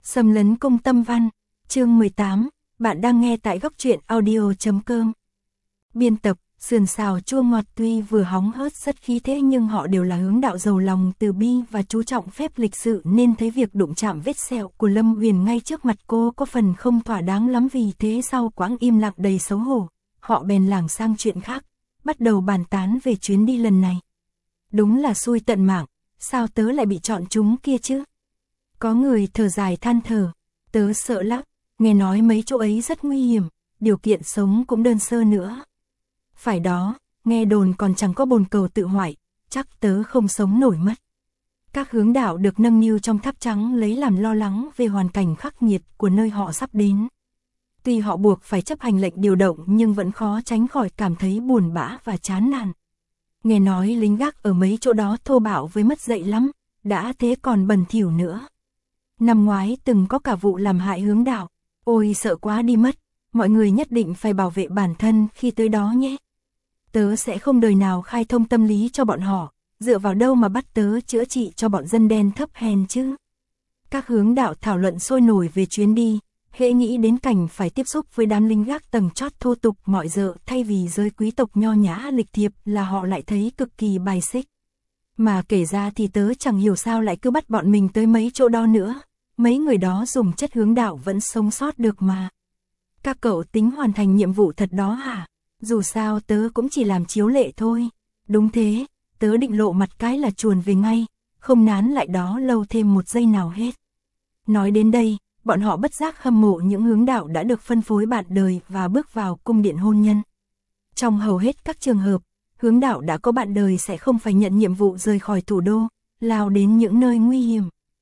Xâm lấn cung tâm văn, chương 18, bạn đang nghe tại góc truyện audio.com. Biên tập, sườn xào chua ngọt tuy vừa hóng hớt rất khí thế nhưng họ đều là hướng đạo giàu lòng từ bi và chú trọng phép lịch sự nên thấy việc đụng chạm vết sẹo của Lâm Huyền ngay trước mặt cô có phần không thỏa đáng lắm, vì thế sau quãng im lặng đầy xấu hổ, họ bèn lảng sang chuyện khác, bắt đầu bàn tán về chuyến đi lần này. Đúng là xui tận mạng, sao tớ lại bị chọn chúng kia chứ? Có người thở dài than thở, tớ sợ lắm, nghe nói mấy chỗ ấy rất nguy hiểm, điều kiện sống cũng đơn sơ nữa. Phải đó, nghe đồn còn chẳng có bồn cầu tự hoại, chắc tớ không sống nổi mất. Các hướng đạo được nâng niu trong tháp trắng lấy làm lo lắng về hoàn cảnh khắc nghiệt của nơi họ sắp đến. Tuy họ buộc phải chấp hành lệnh điều động nhưng vẫn khó tránh khỏi cảm thấy buồn bã và chán nản. Nghe nói lính gác ở mấy chỗ đó thô bạo với mất dạy lắm, đã thế còn bẩn thỉu nữa. Năm ngoái từng có cả vụ làm hại hướng đạo, ôi sợ quá đi mất, mọi người nhất định phải bảo vệ bản thân khi tới đó nhé. Tớ sẽ không đời nào khai thông tâm lý cho bọn họ, dựa vào đâu mà bắt tớ chữa trị cho bọn dân đen thấp hèn chứ. Các hướng đạo thảo luận sôi nổi về chuyến đi, hễ nghĩ đến cảnh phải tiếp xúc với đám lính gác tầng chót thô tục mọi dợ thay vì giới quý tộc nho nhã lịch thiệp là họ lại thấy cực kỳ bài xích. Mà kể ra thì tớ chẳng hiểu sao lại cứ bắt bọn mình tới mấy chỗ đó nữa, mấy người đó dùng chất hướng đạo vẫn sống sót được mà. Các cậu tính hoàn thành nhiệm vụ thật đó hả? Dù sao tớ cũng chỉ làm chiếu lệ thôi. Đúng thế, tớ định lộ mặt cái là chuồn về ngay, không nán lại đó lâu thêm một giây nào hết. Nói đến đây, bọn họ bất giác hâm mộ những hướng đạo đã được phân phối bạn đời và bước vào cung điện hôn nhân. Trong hầu hết các trường hợp, hướng đạo đã có bạn đời sẽ không phải nhận nhiệm vụ rời khỏi thủ đô, lao đến những nơi nguy hiểm.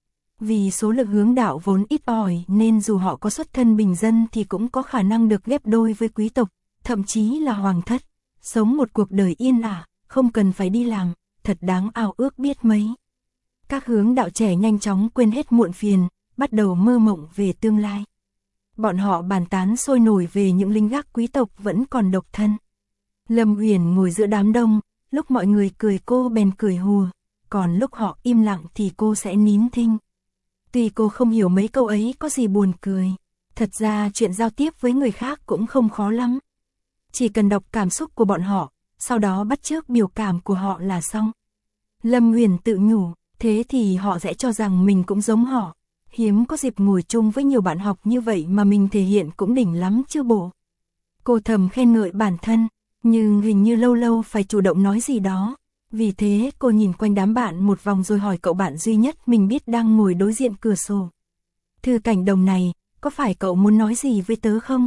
Vì số lượng hướng đạo vốn ít ỏi nên dù họ có xuất thân bình dân thì cũng có khả năng được ghép đôi với quý tộc, thậm chí là hoàng thất, sống một cuộc đời yên ả, không cần phải đi làm, thật đáng ao ước biết mấy. Các hướng đạo trẻ nhanh chóng quên hết muộn phiền, bắt đầu mơ mộng về tương lai. Bọn họ bàn tán sôi nổi về những lính gác quý tộc vẫn còn độc thân. Lâm Huyền ngồi giữa đám đông, lúc mọi người cười cô bèn cười hùa, còn lúc họ im lặng thì cô sẽ nín thinh. Tuy cô không hiểu mấy câu ấy có gì buồn cười, thật ra chuyện giao tiếp với người khác cũng không khó lắm. Chỉ cần đọc cảm xúc của bọn họ, sau đó bắt chước biểu cảm của họ là xong. Lâm Huyền tự nhủ, thế thì họ sẽ cho rằng mình cũng giống họ. Hiếm có dịp ngồi chung với nhiều bạn học như vậy mà mình thể hiện cũng đỉnh lắm chứ bộ. Cô thầm khen ngợi bản thân, nhưng hình như lâu lâu phải chủ động nói gì đó. Vì thế cô nhìn quanh đám bạn một vòng rồi hỏi cậu bạn duy nhất mình biết đang ngồi đối diện cửa sổ. Thư Cảnh Đồng này, có phải cậu muốn nói gì với tớ không?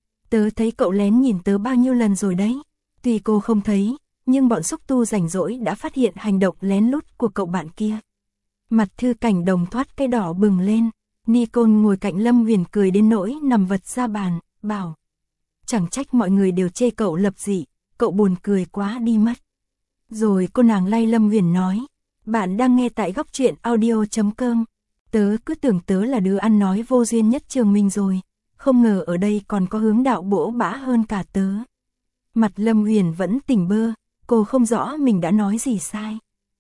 Tớ thấy cậu lén nhìn tớ bao nhiêu lần rồi đấy. Tuy cô không thấy, nhưng bọn xúc tu rảnh rỗi đã phát hiện hành động lén lút của cậu bạn kia. Mặt Thư Cảnh Đồng thoát cái đỏ bừng lên. Nicole ngồi cạnh Lâm Huyền cười đến nỗi nằm vật ra bàn, bảo. Chẳng trách mọi người đều chê cậu lập dị, cậu buồn cười quá đi mất. Rồi cô nàng lay Lâm Huyền nói, bạn đang nghe tại góc truyện audio.com. Tớ cứ tưởng tớ là đứa ăn nói vô duyên nhất trường mình rồi, không ngờ ở đây còn có hướng đạo bỗ bã hơn cả tớ. Mặt Lâm Huyền vẫn tỉnh bơ, cô không rõ mình đã nói gì sai.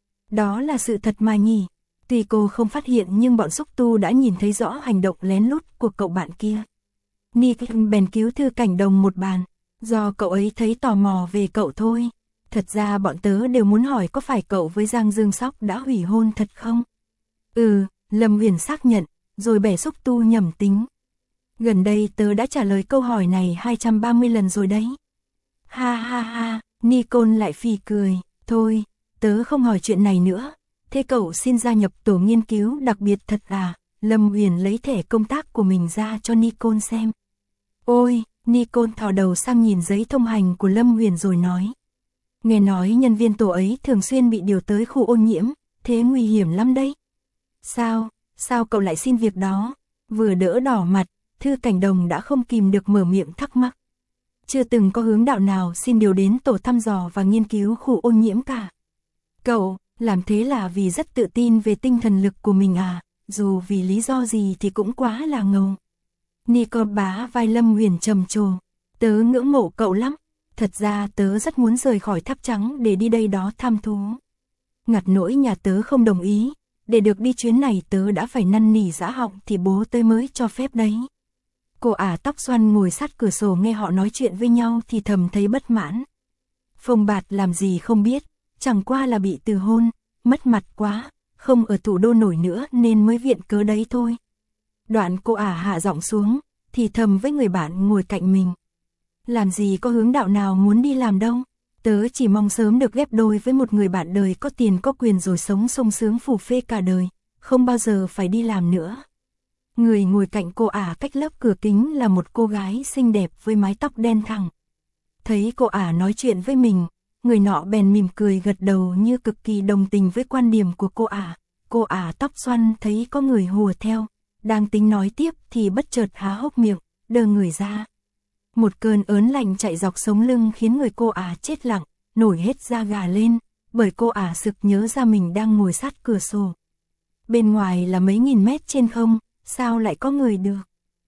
Đó là sự thật mà nhỉ. Tuy cô không phát hiện nhưng bọn xúc tu đã nhìn thấy rõ hành động lén lút của cậu bạn kia. Nick bèn cứu Thư Cảnh Đồng một bàn, do cậu ấy thấy tò mò về cậu thôi. Thật ra bọn tớ đều muốn hỏi có phải cậu với Giang Dương Sóc đã hủy hôn thật không? Lâm Huyền xác nhận, rồi bẻ xúc tu nhẩm tính. Gần đây tớ đã trả lời câu hỏi này 230 lần rồi đấy. Ha ha ha, Nicole lại phì cười, thôi, tớ không hỏi chuyện này nữa. Thế cậu xin gia nhập tổ nghiên cứu đặc biệt thật à? Lâm Huyền lấy thẻ công tác của mình ra cho Nicole xem. Ôi, Nicole thò đầu sang nhìn giấy thông hành của Lâm Huyền rồi nói. Nghe nói nhân viên tổ ấy thường xuyên bị điều tới khu ô nhiễm, thế nguy hiểm lắm đấy. Sao cậu lại xin việc đó? Vừa đỡ đỏ mặt, Thư Cảnh Đồng đã không kìm được mở miệng thắc mắc. Chưa từng có hướng đạo nào xin điều đến tổ thăm dò và nghiên cứu khu ô nhiễm cả. Cậu, làm thế là vì rất tự tin về tinh thần lực của mình à, dù vì lý do gì thì cũng quá là ngầu. Nicole bá vai Lâm Huyền trầm trồ, tớ ngưỡng mộ cậu lắm. Thật ra tớ rất muốn rời khỏi tháp trắng để đi đây đó thăm thú. Ngặt nỗi nhà tớ không đồng ý, để được đi chuyến này tớ đã phải năn nỉ dã họng thì bố tớ mới cho phép đấy. Cô ả tóc xoăn ngồi sát cửa sổ nghe họ nói chuyện với nhau thì thầm thấy bất mãn. Phông bạt làm gì không biết, chẳng qua là bị từ hôn, mất mặt quá, không ở thủ đô nổi nữa nên mới viện cớ đấy thôi. Đoạn cô ả hạ giọng xuống, thì thầm với người bạn ngồi cạnh mình. Làm gì có hướng đạo nào muốn đi làm đâu, tớ chỉ mong sớm được ghép đôi với một người bạn đời có tiền có quyền rồi sống sung sướng phù phê cả đời, không bao giờ phải đi làm nữa. Người ngồi cạnh cô ả cách lớp cửa kính là một cô gái xinh đẹp với mái tóc đen thẳng. Thấy cô ả nói chuyện với mình, người nọ bèn mỉm cười gật đầu như cực kỳ đồng tình với quan điểm của cô ả. Cô ả tóc xoăn thấy có người hùa theo, đang tính nói tiếp thì bất chợt há hốc miệng, đơ người ra. Một cơn ớn lạnh chạy dọc sống lưng khiến người cô ả chết lặng, nổi hết da gà lên, bởi cô ả sực nhớ ra mình đang ngồi sát cửa sổ. Bên ngoài là mấy nghìn mét trên không, sao lại có người được?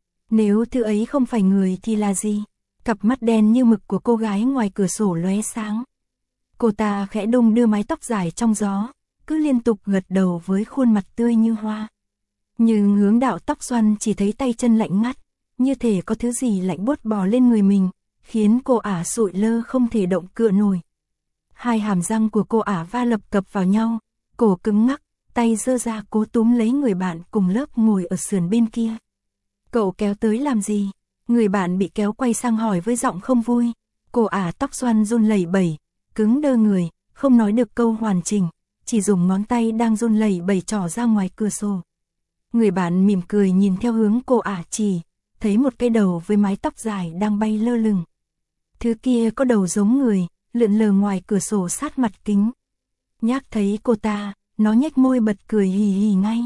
Nếu thứ ấy không phải người thì là gì? Cặp mắt đen như mực của cô gái ngoài cửa sổ lóe sáng. Cô ta khẽ đung đưa mái tóc dài trong gió, cứ liên tục gật đầu với khuôn mặt tươi như hoa. Nhưng Hướng Đạo tóc xoăn chỉ thấy tay chân lạnh ngắt, như thể có thứ gì lạnh buốt bò lên người mình, khiến cô ả sụi lơ không thể động cựa nổi. Hai hàm răng của cô ả va lập cập vào nhau, cổ cứng ngắc, tay giơ ra cố túm lấy người bạn cùng lớp ngồi ở sườn bên kia. Cậu kéo tới làm gì? Người bạn bị kéo quay sang hỏi với giọng không vui. Cô ả tóc xoăn run lẩy bẩy, cứng đơ người, không nói được câu hoàn chỉnh, chỉ dùng ngón tay đang run lẩy bẩy trỏ ra ngoài cửa sổ. Người bạn mỉm cười nhìn theo hướng cô ả chỉ, thấy một cái đầu với mái tóc dài đang bay lơ lửng. Thứ kia có đầu giống người, lượn lờ ngoài cửa sổ sát mặt kính. Nhác thấy cô ta, nó nhếch môi bật cười hì hì ngay.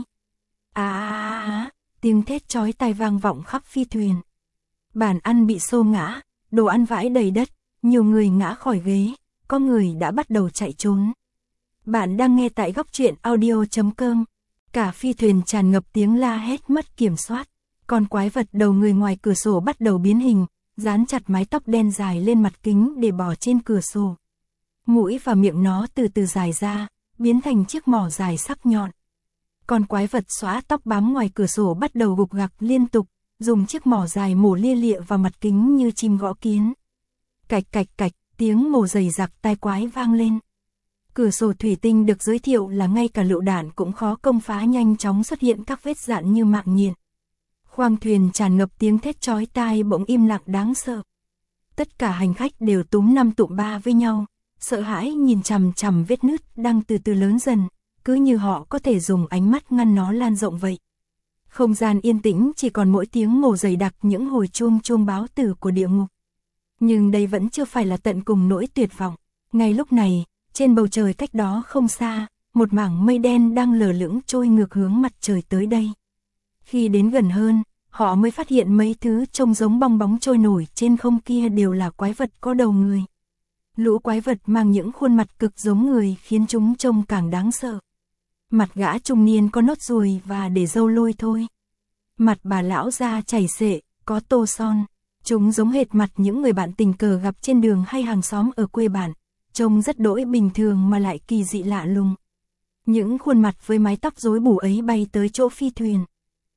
Tiếng thét chói tai vang vọng khắp phi thuyền. Bàn ăn bị xô ngã, đồ ăn vãi đầy đất, nhiều người ngã khỏi ghế, có người đã bắt đầu chạy trốn. Bạn đang nghe tại góc truyện audio.com. Cả phi thuyền tràn ngập tiếng la hét mất kiểm soát. Con quái vật đầu người ngoài cửa sổ bắt đầu biến hình, dán chặt mái tóc đen dài lên mặt kính để bò trên cửa sổ. Mũi và miệng nó từ từ dài ra, biến thành chiếc mỏ dài sắc nhọn. Con quái vật xóa tóc bám ngoài cửa sổ bắt đầu gục gặc liên tục, dùng chiếc mỏ dài mổ lia lịa vào mặt kính như chim gõ kiến. Cạch cạch cạch, tiếng mổ dày dặc tai quái vang lên. Cửa sổ thủy tinh được giới thiệu là ngay cả lựu đạn cũng khó công phá, nhanh chóng xuất hiện các vết dạn như mạng nhện. Khoang thuyền tràn ngập tiếng thét chói tai bỗng im lặng đáng sợ. Tất cả hành khách đều túm năm tụm ba với nhau, sợ hãi nhìn chằm chằm vết nứt đang từ từ lớn dần, cứ như họ có thể dùng ánh mắt ngăn nó lan rộng vậy. Không gian yên tĩnh chỉ còn mỗi tiếng mổ dày đặc, những hồi chuông chuông báo tử của địa ngục. Nhưng đây vẫn chưa phải là tận cùng nỗi tuyệt vọng. Ngay lúc này, trên bầu trời cách đó không xa, một mảng mây đen đang lờ lững trôi ngược hướng mặt trời tới đây. Khi đến gần hơn, họ mới phát hiện mấy thứ trông giống bong bóng trôi nổi trên không kia đều là quái vật có đầu người. Lũ quái vật mang những khuôn mặt cực giống người khiến chúng trông càng đáng sợ. Mặt gã trung niên có nốt ruồi và để râu lôi thôi. Mặt bà lão da chảy xệ, có tô son. Chúng giống hệt mặt những người bạn tình cờ gặp trên đường hay hàng xóm ở quê bạn, trông rất đỗi bình thường mà lại kỳ dị lạ lùng. Những khuôn mặt với mái tóc rối bù ấy bay tới chỗ phi thuyền.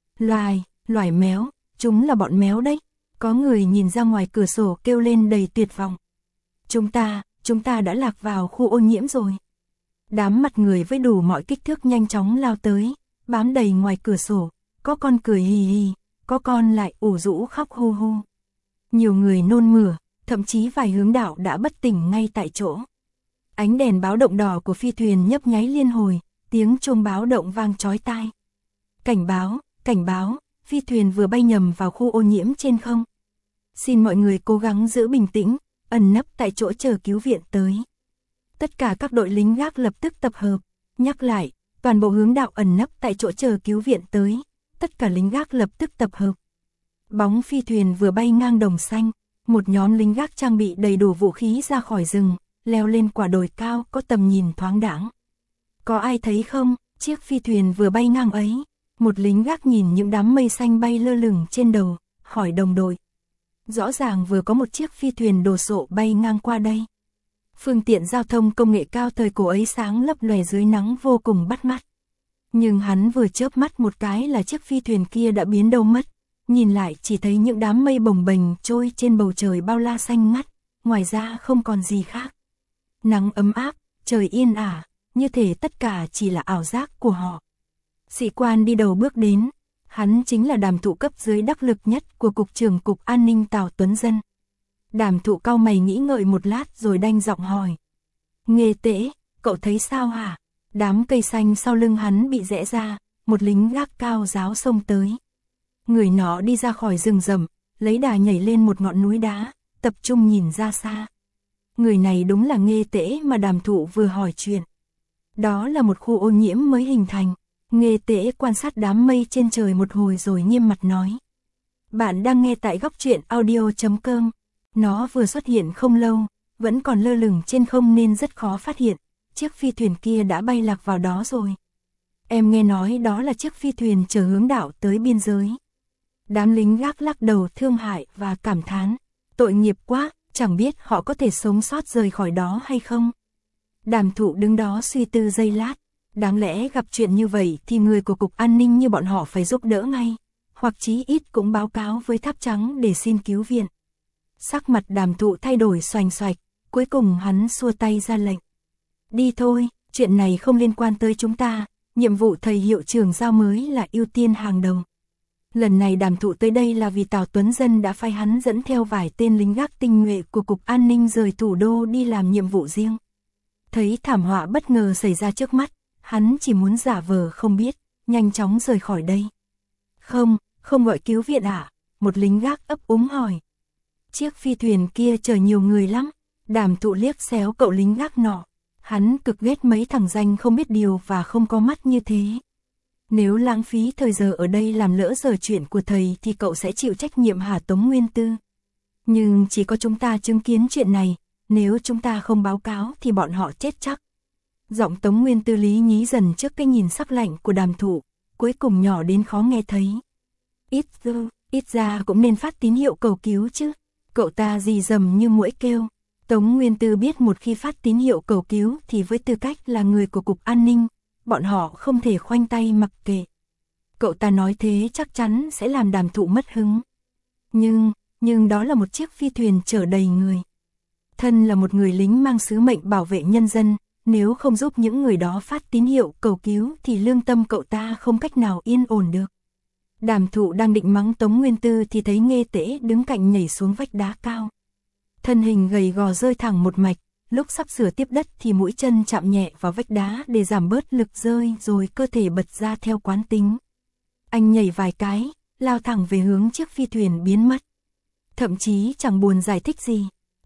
Loài méo, chúng là bọn méo đấy. Có người nhìn ra ngoài cửa sổ kêu lên đầy tuyệt vọng. Chúng ta đã lạc vào khu ô nhiễm rồi. Đám mặt người với đủ mọi kích thước nhanh chóng lao tới, bám đầy ngoài cửa sổ, có con cười hì hì, có con lại ủ rũ khóc hu hu. Nhiều người nôn mửa, thậm chí vài hướng đạo đã bất tỉnh ngay tại chỗ. Ánh đèn báo động đỏ của phi thuyền nhấp nháy liên hồi, tiếng chuông báo động vang chói tai. Cảnh báo, phi thuyền vừa bay nhầm vào khu ô nhiễm trên không. Xin mọi người cố gắng giữ bình tĩnh, ẩn nấp tại chỗ chờ cứu viện tới. Tất cả các đội lính gác lập tức tập hợp. Nhắc lại, toàn bộ hướng đạo ẩn nấp tại chỗ chờ cứu viện tới. Tất cả lính gác lập tức tập hợp. Bóng phi thuyền vừa bay ngang đồng xanh, một nhóm lính gác trang bị đầy đủ vũ khí ra khỏi rừng, leo lên quả đồi cao có tầm nhìn thoáng đãng. Có ai thấy không, chiếc phi thuyền vừa bay ngang ấy? Một lính gác nhìn những đám mây xanh bay lơ lửng trên đầu, hỏi đồng đội. Rõ ràng vừa có một chiếc phi thuyền đồ sộ bay ngang qua đây. Phương tiện giao thông công nghệ cao thời cổ ấy sáng lấp lòe dưới nắng vô cùng bắt mắt. Nhưng hắn vừa chớp mắt một cái là chiếc phi thuyền kia đã biến đâu mất, nhìn lại chỉ thấy những đám mây bồng bềnh trôi trên bầu trời bao la xanh ngắt, ngoài ra không còn gì khác. Nắng ấm áp, trời yên ả, như thể tất cả chỉ là ảo giác của họ. Sĩ quan đi đầu bước đến, hắn chính là Đàm Thụ cấp dưới đắc lực nhất của Cục trưởng Cục An ninh Tào Tuấn Dân. Đàm Thụ cau mày nghĩ ngợi một lát rồi đanh giọng hỏi. Nghê Tễ, cậu thấy sao hả? Đám cây xanh sau lưng hắn bị rẽ ra, một lính gác cao giáo xông tới. Người nọ đi ra khỏi rừng rậm, lấy đà nhảy lên một ngọn núi đá, tập trung nhìn ra xa. Người này đúng là Nghê Tễ mà Đàm Thụ vừa hỏi chuyện. Đó là một khu ô nhiễm mới hình thành. Nghê Tễ quan sát đám mây trên trời một hồi rồi nghiêm mặt nói. Bạn đang nghe tại góc truyện audio.com. Nó vừa xuất hiện không lâu, vẫn còn lơ lửng trên không nên rất khó phát hiện. Chiếc phi thuyền kia đã bay lạc vào đó rồi. Em nghe nói đó là chiếc phi thuyền chở hướng đạo tới biên giới. Đám lính gác lắc đầu thương hại và cảm thán. Tội nghiệp quá, chẳng biết họ có thể sống sót rời khỏi đó hay không. Đàm Thụ đứng đó suy tư giây lát. Đáng lẽ gặp chuyện như vậy thì người của Cục An ninh như bọn họ phải giúp đỡ ngay, hoặc chí ít cũng báo cáo với Tháp Trắng để xin cứu viện. Sắc mặt Đàm Thụ thay đổi xoành xoạch, cuối cùng hắn xua tay ra lệnh. Đi thôi, chuyện này không liên quan tới chúng ta, nhiệm vụ thầy hiệu trưởng giao mới là ưu tiên hàng đầu. Lần này Đàm Thụ tới đây là vì Tào Tuấn Dân đã phái hắn dẫn theo vài tên lính gác tinh nhuệ của Cục An ninh rời thủ đô đi làm nhiệm vụ riêng. Thấy thảm họa bất ngờ xảy ra trước mắt, hắn chỉ muốn giả vờ không biết, nhanh chóng rời khỏi đây. Không gọi cứu viện à? Một lính gác ấp úng hỏi. Chiếc phi thuyền kia chở nhiều người lắm. Đàm Thụ liếc xéo cậu lính gác nọ. Hắn cực ghét mấy thằng danh không biết điều và không có mắt như thế. Nếu lãng phí thời giờ ở đây làm lỡ giờ chuyện của thầy thì cậu sẽ chịu trách nhiệm hả Tống Nguyên Tư? Nhưng chỉ có chúng ta chứng kiến chuyện này, nếu chúng ta không báo cáo thì bọn họ chết chắc. Giọng Tống Nguyên Tư lý nhí dần trước cái nhìn sắc lạnh của Đàm Thụ, cuối cùng nhỏ đến khó nghe thấy. Ít ra cũng nên phát tín hiệu cầu cứu chứ. Cậu ta rì rầm như muỗi kêu. Tống Nguyên Tư biết một khi phát tín hiệu cầu cứu thì với tư cách là người của Cục An ninh, bọn họ không thể khoanh tay mặc kệ. Cậu ta nói thế chắc chắn sẽ làm Đàm Thụ mất hứng. Nhưng đó là một chiếc phi thuyền chở đầy người. Thân là một người lính mang sứ mệnh bảo vệ nhân dân, nếu không giúp những người đó phát tín hiệu cầu cứu thì lương tâm cậu ta không cách nào yên ổn được. Đàm Thụ đang định mắng Tống Nguyên Tư thì thấy Nghê Tễ đứng cạnh nhảy xuống vách đá cao. Thân hình gầy gò rơi thẳng một mạch, lúc sắp sửa tiếp đất thì mũi chân chạm nhẹ vào vách đá để giảm bớt lực rơi rồi cơ thể bật ra theo quán tính. Anh nhảy vài cái, lao thẳng về hướng chiếc phi thuyền biến mất. Thậm chí chẳng buồn giải thích gì.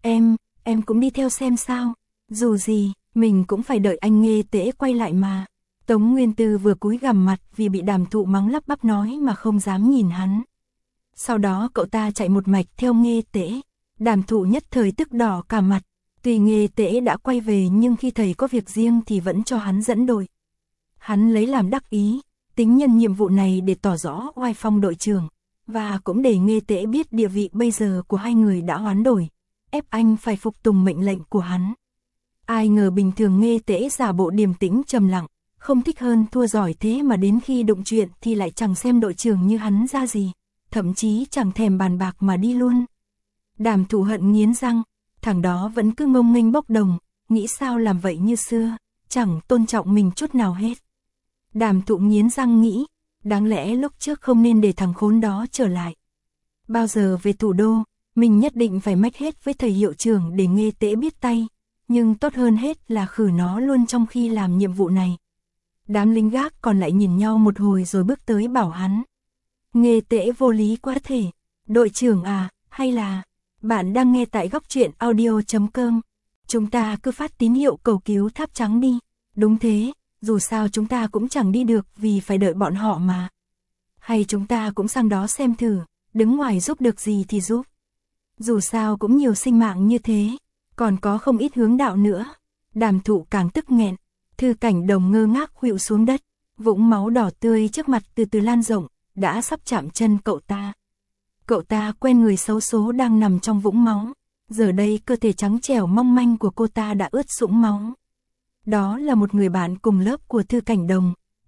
Em cũng đi theo xem sao. Dù gì, mình cũng phải đợi anh Nghê Tễ quay lại mà. Tống Nguyên Tư vừa cúi gằm mặt vì bị Đàm Thụ mắng lắp bắp nói mà không dám nhìn hắn. Sau đó cậu ta chạy một mạch theo Nghê Tễ. Đàm Thụ nhất thời tức đỏ cả mặt. Tuy Nghê Tễ đã quay về nhưng khi thầy có việc riêng thì vẫn cho hắn dẫn đội. Hắn lấy làm đắc ý, tính nhân nhiệm vụ này để tỏ rõ oai phong đội trưởng, và cũng để Nghê Tễ biết địa vị bây giờ của hai người đã hoán đổi, ép anh phải phục tùng mệnh lệnh của hắn. Ai ngờ bình thường Nghê Tễ giả bộ điềm tĩnh trầm lặng, không thích hơn thua giỏi thế mà đến khi đụng chuyện thì lại chẳng xem đội trưởng như hắn ra gì, thậm chí chẳng thèm bàn bạc mà đi luôn. Đàm Thụ hận nghiến răng, thằng đó vẫn cứ ngông nghênh bốc đồng, nghĩ sao làm vậy như xưa, chẳng tôn trọng mình chút nào hết. Đàm Thụ nghiến răng nghĩ, đáng lẽ lúc trước không nên để thằng khốn đó trở lại. Bao giờ về thủ đô, mình nhất định phải mách hết với thầy hiệu trưởng để Nghê Tễ biết tay, nhưng tốt hơn hết là khử nó luôn trong khi làm nhiệm vụ này. Đám lính gác còn lại nhìn nhau một hồi rồi bước tới bảo hắn. Nghê Tễ vô lý quá thể, đội trưởng à, hay là... Bạn đang nghe tại góc truyện audio.com. Chúng ta cứ phát tín hiệu cầu cứu Tháp Trắng đi. Đúng thế, dù sao chúng ta cũng chẳng đi được vì phải đợi bọn họ mà. Hay chúng ta cũng sang đó xem thử, đứng ngoài giúp được gì thì giúp. Dù sao cũng nhiều sinh mạng như thế, còn có không ít hướng đạo nữa. Đàm Thụ càng tức nghẹn, Thư Cảnh Đồng ngơ ngác khuỵu xuống đất, vũng máu đỏ tươi trước mặt từ từ lan rộng, đã sắp chạm chân cậu ta. Cậu ta quen người xấu số đang nằm trong vũng máu, giờ đây cơ thể trắng trẻo mong manh của cô ta đã ướt sũng máu. Đó là một người bạn cùng lớp của Thư Cảnh Đồng,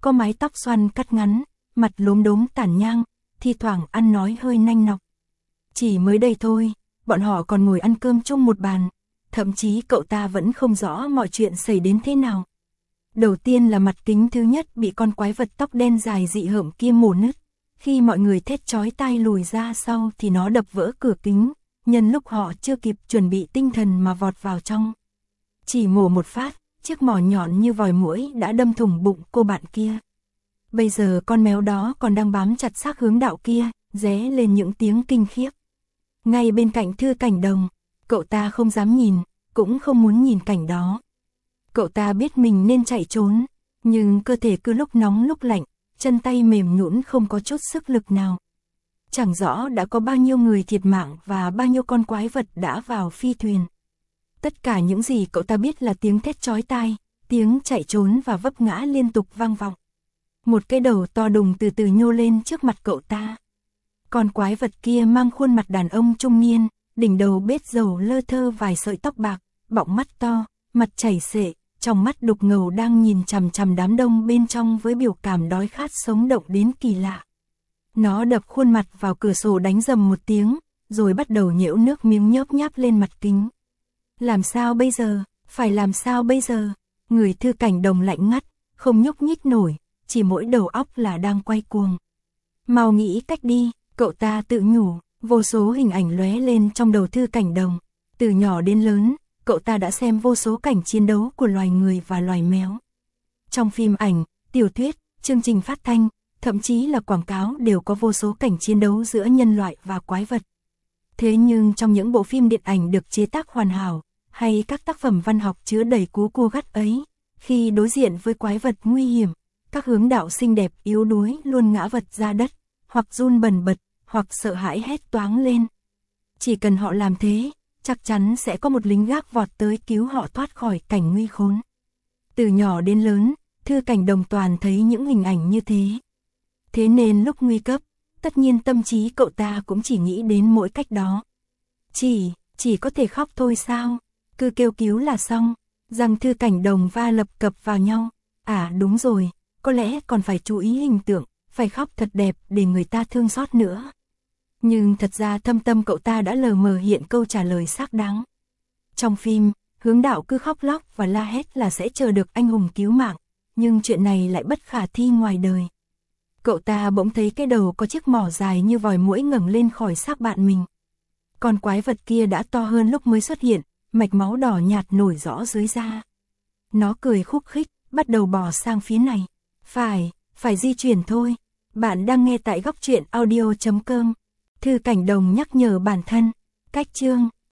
có mái tóc xoăn cắt ngắn, mặt lốm đốm tản nhang, thi thoảng ăn nói hơi nanh nọc. Chỉ mới đây thôi, bọn họ còn ngồi ăn cơm chung một bàn, thậm chí cậu ta vẫn không rõ mọi chuyện xảy đến thế nào. Đầu tiên là mặt kính thứ nhất bị con quái vật tóc đen dài dị hợm kia mổ nứt, khi mọi người thét chói tai lùi ra sau thì nó đập vỡ cửa kính, nhân lúc họ chưa kịp chuẩn bị tinh thần mà vọt vào trong. Chỉ mổ một phát, chiếc mỏ nhọn như vòi muỗi đã đâm thủng bụng cô bạn kia. Bây giờ con mèo đó còn đang bám chặt xác Hướng Đạo kia, ré lên những tiếng kinh khiếp. Ngay bên cạnh Thư Cảnh Đồng, cậu ta không dám nhìn, cũng không muốn nhìn cảnh đó. Cậu ta biết mình nên chạy trốn, nhưng cơ thể cứ lúc nóng lúc lạnh, chân tay mềm nhũn không có chút sức lực nào. Chẳng rõ đã có bao nhiêu người thiệt mạng và bao nhiêu con quái vật đã vào phi thuyền. Tất cả những gì cậu ta biết là tiếng thét chói tai, tiếng chạy trốn và vấp ngã liên tục vang vọng. Một cái đầu to đùng từ từ nhô lên trước mặt cậu ta. Con quái vật kia mang khuôn mặt đàn ông trung niên, đỉnh đầu bết dầu lơ thơ vài sợi tóc bạc, bọng mắt to, mặt chảy xệ, trong mắt đục ngầu đang nhìn chằm chằm đám đông bên trong với biểu cảm đói khát sống động đến kỳ lạ. Nó đập khuôn mặt vào cửa sổ đánh rầm một tiếng, rồi bắt đầu nhễu nước miếng nhớp nháp lên mặt kính. Làm sao bây giờ, phải làm sao bây giờ? Người Thư Cảnh Đồng lạnh ngắt, không nhúc nhích nổi, chỉ mỗi đầu óc là đang quay cuồng. Mau nghĩ cách đi, cậu ta tự nhủ, vô số hình ảnh lóe lên trong đầu Thư Cảnh Đồng. Từ nhỏ đến lớn, cậu ta đã xem vô số cảnh chiến đấu của loài người và loài mèo. Trong phim ảnh, tiểu thuyết, chương trình phát thanh, thậm chí là quảng cáo đều có vô số cảnh chiến đấu giữa nhân loại và quái vật. Thế nhưng trong những bộ phim điện ảnh được chế tác hoàn hảo, hay các tác phẩm văn học chứa đầy cú cua gắt ấy, khi đối diện với quái vật nguy hiểm, các Hướng Đạo xinh đẹp yếu đuối luôn ngã vật ra đất, hoặc run bần bật, hoặc sợ hãi hét toáng lên. Chỉ cần họ làm thế, chắc chắn sẽ có một lính gác vọt tới cứu họ thoát khỏi cảnh nguy khốn. Từ nhỏ đến lớn, Thư Cảnh Đồng toàn thấy những hình ảnh như thế. Thế nên lúc nguy cấp, tất nhiên tâm trí cậu ta cũng chỉ nghĩ đến mỗi cách đó. Chỉ có thể khóc thôi sao? Cứ kêu cứu là xong. Răng Thư Cảnh Đồng va lập cập vào nhau. À đúng rồi, có lẽ còn phải chú ý hình tượng, phải khóc thật đẹp để người ta thương xót nữa. Nhưng thật ra thâm tâm cậu ta đã lờ mờ hiện câu trả lời xác đáng. Trong phim, Hướng Đạo cứ khóc lóc và la hét là sẽ chờ được anh hùng cứu mạng, nhưng chuyện này lại bất khả thi ngoài đời. Cậu ta bỗng thấy cái đầu có chiếc mỏ dài như vòi muỗi ngẩng lên khỏi xác bạn mình. Con quái vật kia đã to hơn lúc mới xuất hiện, mạch máu đỏ nhạt nổi rõ dưới da. Nó cười khúc khích, bắt đầu bò sang phía này. Phải di chuyển thôi. Bạn đang nghe tại góc truyện audio.com. Thư Cảnh Đồng nhắc nhở bản thân. Cách chương